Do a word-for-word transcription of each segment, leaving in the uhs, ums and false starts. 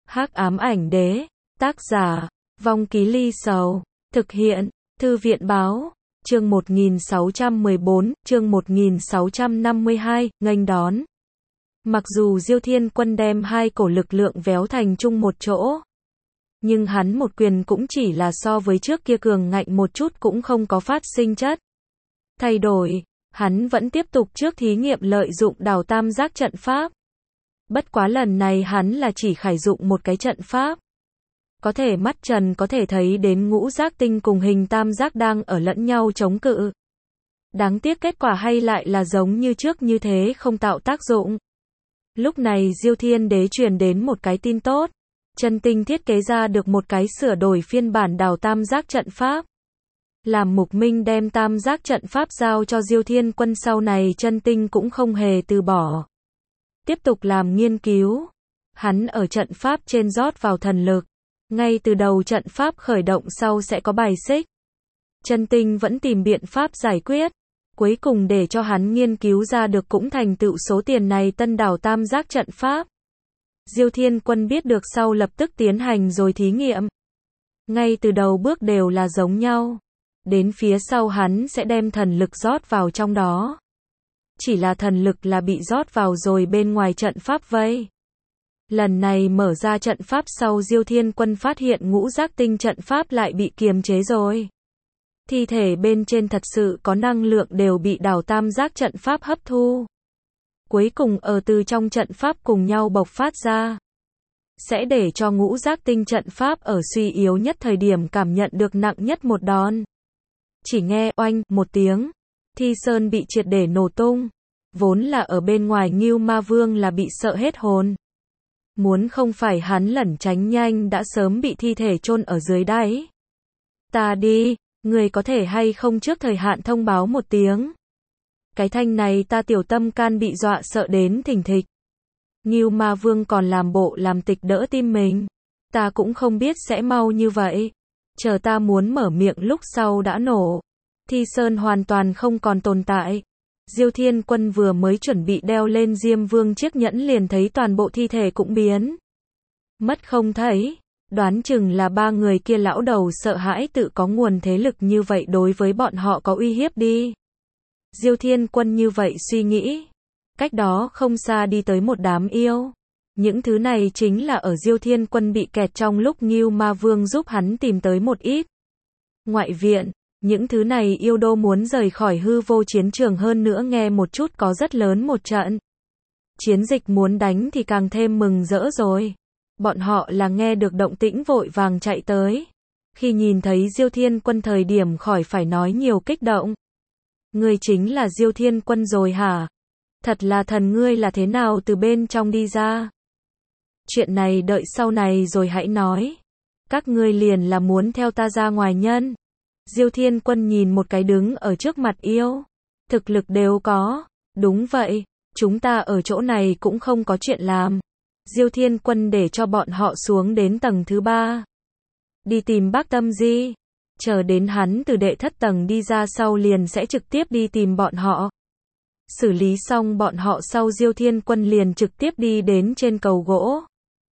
Hắc ám ảnh đế, tác giả, Vong Ký Ly Sầu, thực hiện, Thư viện báo, chương một nghìn sáu trăm mười bốn, chương một nghìn sáu trăm năm mươi hai, nghênh đón. Mặc dù Diêu Thiên Quân đem hai cổ lực lượng véo thành chung một chỗ, nhưng hắn một quyền cũng chỉ là so với trước kia cường ngạnh một chút cũng không có phát sinh chất thay đổi, hắn vẫn tiếp tục trước thí nghiệm lợi dụng đào tam giác trận pháp. Bất quá lần này hắn là chỉ khải dụng một cái trận pháp. Có thể mắt trần có thể thấy đến ngũ giác tinh cùng hình tam giác đang ở lẫn nhau chống cự. Đáng tiếc kết quả hay lại là giống như trước như thế không tạo tác dụng. Lúc này Diêu Thiên Đế truyền đến một cái tin tốt. Chân Tinh thiết kế ra được một cái sửa đổi phiên bản đào tam giác trận pháp. Làm Mục Minh đem tam giác trận pháp giao cho Diêu Thiên Quân sau này Chân Tinh cũng không hề từ bỏ. Tiếp tục làm nghiên cứu. Hắn ở trận pháp trên rót vào thần lực. Ngay từ đầu trận pháp khởi động sau sẽ có bài xích. Chân Tinh vẫn tìm biện pháp giải quyết. Cuối cùng để cho hắn nghiên cứu ra được cũng thành tựu số tiền này tân đảo tam giác trận pháp. Diêu Thiên Quân biết được sau lập tức tiến hành rồi thí nghiệm. Ngay từ đầu bước đều là giống nhau. Đến phía sau hắn sẽ đem thần lực rót vào trong đó. Chỉ là thần lực là bị rót vào rồi bên ngoài trận pháp vây. Lần này mở ra trận pháp sau Diêu Thiên Quân phát hiện ngũ giác tinh trận pháp lại bị kiềm chế rồi. Thi thể bên trên thật sự có năng lượng đều bị đảo tam giác trận pháp hấp thu. Cuối cùng ở từ trong trận pháp cùng nhau bộc phát ra. Sẽ để cho ngũ giác tinh trận pháp ở suy yếu nhất thời điểm cảm nhận được nặng nhất một đòn. Chỉ nghe oanh một tiếng. Thi Sơn bị triệt để nổ tung. Vốn là ở bên ngoài Ngưu Ma Vương là bị sợ hết hồn. Muốn không phải hắn lẩn tránh nhanh đã sớm bị thi thể chôn ở dưới đáy. Ta đi, người có thể hay không trước thời hạn thông báo một tiếng. Cái thanh này ta tiểu tâm can bị dọa sợ đến thình thịch. Ngưu Ma Vương còn làm bộ làm tịch đỡ tim mình. Ta cũng không biết sẽ mau như vậy. Chờ ta muốn mở miệng lúc sau đã nổ. Thi Sơn hoàn toàn không còn tồn tại. Diêu Thiên Quân vừa mới chuẩn bị đeo lên Diêm Vương chiếc nhẫn liền thấy toàn bộ thi thể cũng biến mất không thấy. Đoán chừng là ba người kia lão đầu sợ hãi tự có nguồn thế lực như vậy đối với bọn họ có uy hiếp đi. Diêu Thiên Quân như vậy suy nghĩ. Cách đó không xa đi tới một đám yêu. Những thứ này chính là ở Diêu Thiên Quân bị kẹt trong lúc Ngưu Ma Vương giúp hắn tìm tới một ít ngoại viện. Những thứ này yêu đô muốn rời khỏi hư vô chiến trường hơn nữa nghe một chút có rất lớn một trận. Chiến dịch muốn đánh thì càng thêm mừng rỡ rồi. Bọn họ là nghe được động tĩnh vội vàng chạy tới. Khi nhìn thấy Diêu Thiên Quân thời điểm khỏi phải nói nhiều kích động. Ngươi chính là Diêu Thiên Quân rồi hả? Thật là thần, ngươi là thế nào từ bên trong đi ra? Chuyện này đợi sau này rồi hãy nói. Các ngươi liền là muốn theo ta ra ngoài nhân. Diêu Thiên Quân nhìn một cái đứng ở trước mặt yêu. Thực lực đều có. Đúng vậy, chúng ta ở chỗ này cũng không có chuyện làm. Diêu Thiên Quân để cho bọn họ xuống đến tầng thứ ba. Đi tìm Bác Tâm Di. Chờ đến hắn từ đệ thất tầng đi ra sau liền sẽ trực tiếp đi tìm bọn họ. Xử lý xong bọn họ sau Diêu Thiên Quân liền trực tiếp đi đến trên cầu gỗ.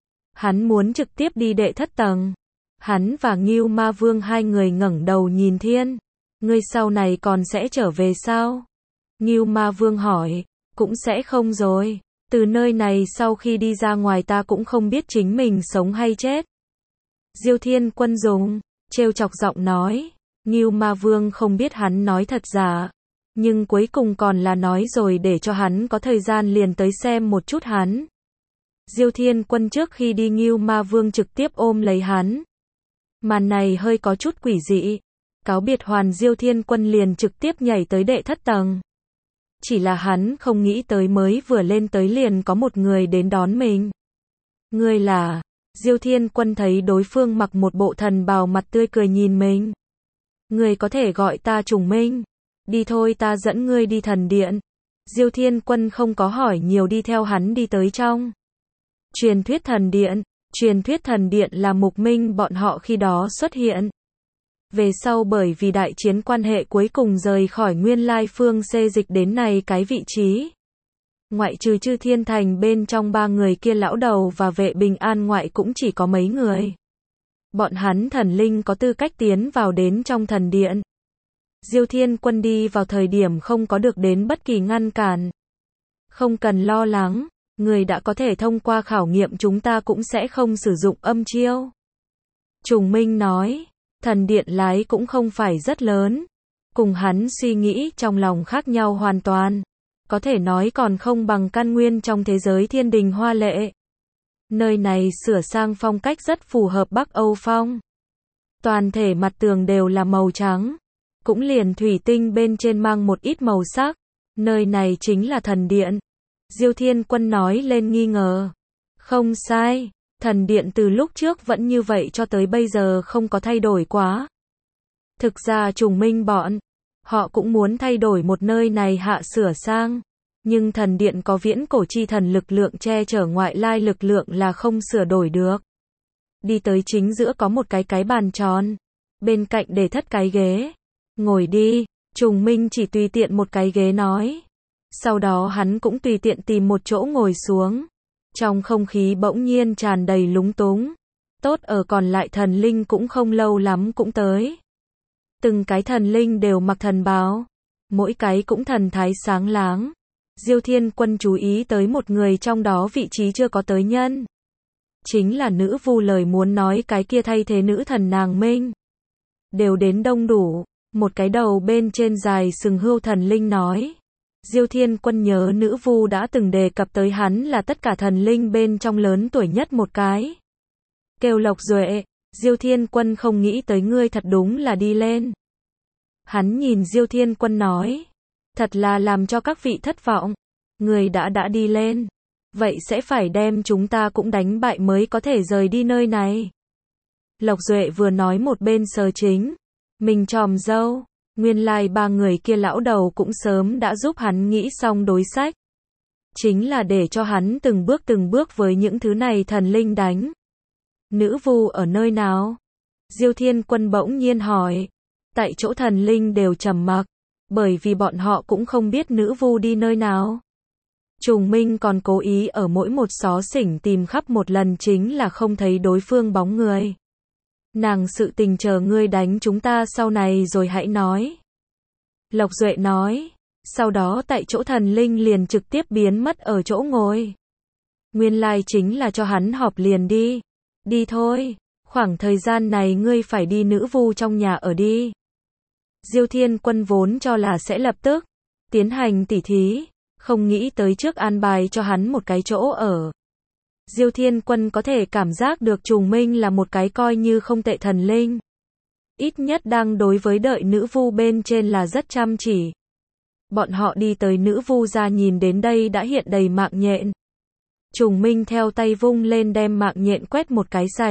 Hắn muốn trực tiếp đi đệ thất tầng. Hắn và Ngưu Ma Vương hai người ngẩng đầu nhìn thiên. Ngươi sau này còn sẽ trở về sao? Ngưu Ma Vương hỏi. Cũng sẽ không rồi. Từ nơi này sau khi đi ra ngoài ta cũng không biết chính mình sống hay chết. Diêu Thiên Quân dùng trêu chọc giọng nói. Ngưu Ma Vương không biết hắn nói thật giả. Nhưng cuối cùng còn là nói rồi để cho hắn có thời gian liền tới xem một chút hắn. Diêu Thiên Quân trước khi đi Ngưu Ma Vương trực tiếp ôm lấy hắn. Màn này hơi có chút quỷ dị. Cáo biệt hoàn Diêu Thiên Quân liền trực tiếp nhảy tới đệ thất tầng. Chỉ là hắn không nghĩ tới mới vừa lên tới liền có một người đến đón mình. Ngươi là... Diêu Thiên Quân thấy đối phương mặc một bộ thần bào mặt tươi cười nhìn mình. Ngươi có thể gọi ta Trùng Minh. Đi thôi ta dẫn ngươi đi thần điện. Diêu Thiên Quân không có hỏi nhiều đi theo hắn đi tới trong truyền thuyết thần điện. Truyền thuyết thần điện là Mục Minh bọn họ khi đó xuất hiện. Về sau bởi vì đại chiến quan hệ cuối cùng rời khỏi nguyên lai phương xê dịch đến này cái vị trí. Ngoại trừ Chư Thiên Thành bên trong ba người kia lão đầu và vệ bình an ngoại cũng chỉ có mấy người. Bọn hắn thần linh có tư cách tiến vào đến trong thần điện. Diêu Thiên Quân đi vào thời điểm không có được đến bất kỳ ngăn cản. Không cần lo lắng, người đã có thể thông qua khảo nghiệm chúng ta cũng sẽ không sử dụng âm chiêu. Trùng Minh nói, thần điện lái cũng không phải rất lớn. Cùng hắn suy nghĩ trong lòng khác nhau hoàn toàn. Có thể nói còn không bằng căn nguyên trong thế giới thiên đình hoa lệ. Nơi này sửa sang phong cách rất phù hợp Bắc Âu phong. Toàn thể mặt tường đều là màu trắng. Cũng liền thủy tinh bên trên mang một ít màu sắc. Nơi này chính là thần điện. Diêu Thiên Quân nói lên nghi ngờ. Không sai, thần điện từ lúc trước vẫn như vậy cho tới bây giờ không có thay đổi quá. Thực ra Trùng Minh bọn, họ cũng muốn thay đổi một nơi này hạ sửa sang. Nhưng thần điện có viễn cổ chi thần lực lượng che chở ngoại lai lực lượng là không sửa đổi được. Đi tới chính giữa có một cái cái bàn tròn. Bên cạnh để thất cái ghế. Ngồi đi, Trùng Minh chỉ tùy tiện một cái ghế nói. Sau đó hắn cũng tùy tiện tìm một chỗ ngồi xuống. Trong không khí bỗng nhiên tràn đầy lúng túng. Tốt ở còn lại thần linh cũng không lâu lắm cũng tới. Từng cái thần linh đều mặc thần bào. Mỗi cái cũng thần thái sáng láng. Diêu Thiên Quân chú ý tới một người trong đó vị trí chưa có tới nhân. Chính là nữ vu lời muốn nói cái kia thay thế nữ thần nàng Minh. Đều đến đông đủ. Một cái đầu bên trên dài sừng hươu thần linh nói. Diêu Thiên Quân nhớ nữ vu đã từng đề cập tới hắn là tất cả thần linh bên trong lớn tuổi nhất một cái. Kêu Lộc Duệ, Diêu Thiên Quân không nghĩ tới ngươi thật đúng là đi lên. Hắn nhìn Diêu Thiên Quân nói. Thật là làm cho các vị thất vọng. Người đã đã đi lên. Vậy sẽ phải đem chúng ta cũng đánh bại mới có thể rời đi nơi này. Lộc Duệ vừa nói một bên sờ chính. Mình tròm dâu. Nguyên lai ba người kia lão đầu cũng sớm đã giúp hắn nghĩ xong đối sách. Chính là để cho hắn từng bước từng bước với những thứ này thần linh đánh. Nữ vu ở nơi nào? Diêu Thiên Quân bỗng nhiên hỏi. Tại chỗ thần linh đều trầm mặc. Bởi vì bọn họ cũng không biết nữ vu đi nơi nào. Trùng Minh còn cố ý ở mỗi một xó xỉnh tìm khắp một lần chính là không thấy đối phương bóng người. Nàng sự tình chờ ngươi đánh chúng ta sau này rồi hãy nói. Lộc Duệ nói. Sau đó tại chỗ thần linh liền trực tiếp biến mất ở chỗ ngồi. Nguyên lai chính là cho hắn họp liền đi. Đi thôi. Khoảng thời gian này ngươi phải đi nữ vu trong nhà ở đi. Diêu Thiên Quân vốn cho là sẽ lập tức tiến hành tỉ thí. Không nghĩ tới trước an bài cho hắn một cái chỗ ở. Diêu Thiên Quân có thể cảm giác được Trùng Minh là một cái coi như không tệ thần linh. Ít nhất đang đối với đợi nữ vu bên trên là rất chăm chỉ. Bọn họ đi tới nữ vu ra nhìn đến đây đã hiện đầy mạng nhện. Trùng Minh theo tay vung lên đem mạng nhện quét một cái sạch.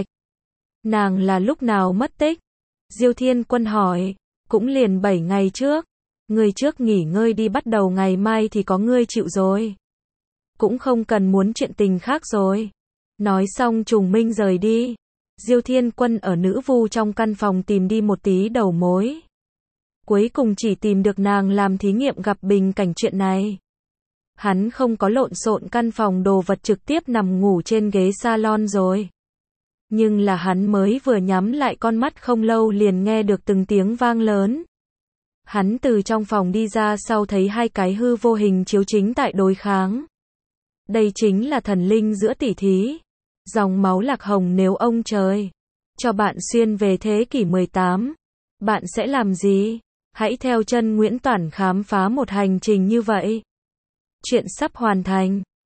Nàng là lúc nào mất tích? Diêu Thiên Quân hỏi. Cũng liền bảy ngày trước. Ngươi trước nghỉ ngơi đi, bắt đầu ngày mai thì có ngươi chịu rồi. Cũng không cần muốn chuyện tình khác rồi. Nói xong Trùng Minh rời đi. Diêu Thiên Quân ở nữ vu trong căn phòng tìm đi một tí đầu mối. Cuối cùng chỉ tìm được nàng làm thí nghiệm gặp bình cảnh chuyện này. Hắn không có lộn xộn căn phòng đồ vật, trực tiếp nằm ngủ trên ghế salon rồi. Nhưng là hắn mới vừa nhắm lại con mắt không lâu liền nghe được từng tiếng vang lớn. Hắn từ trong phòng đi ra sau thấy hai cái hư vô hình chiếu chính tại đối kháng. Đây chính là thần linh giữa tỷ thí. Dòng máu lạc hồng, nếu ông trời cho bạn xuyên về thế kỷ mười tám, bạn sẽ làm gì? Hãy theo chân Nguyễn Toản khám phá một hành trình như vậy. Chuyện sắp hoàn thành.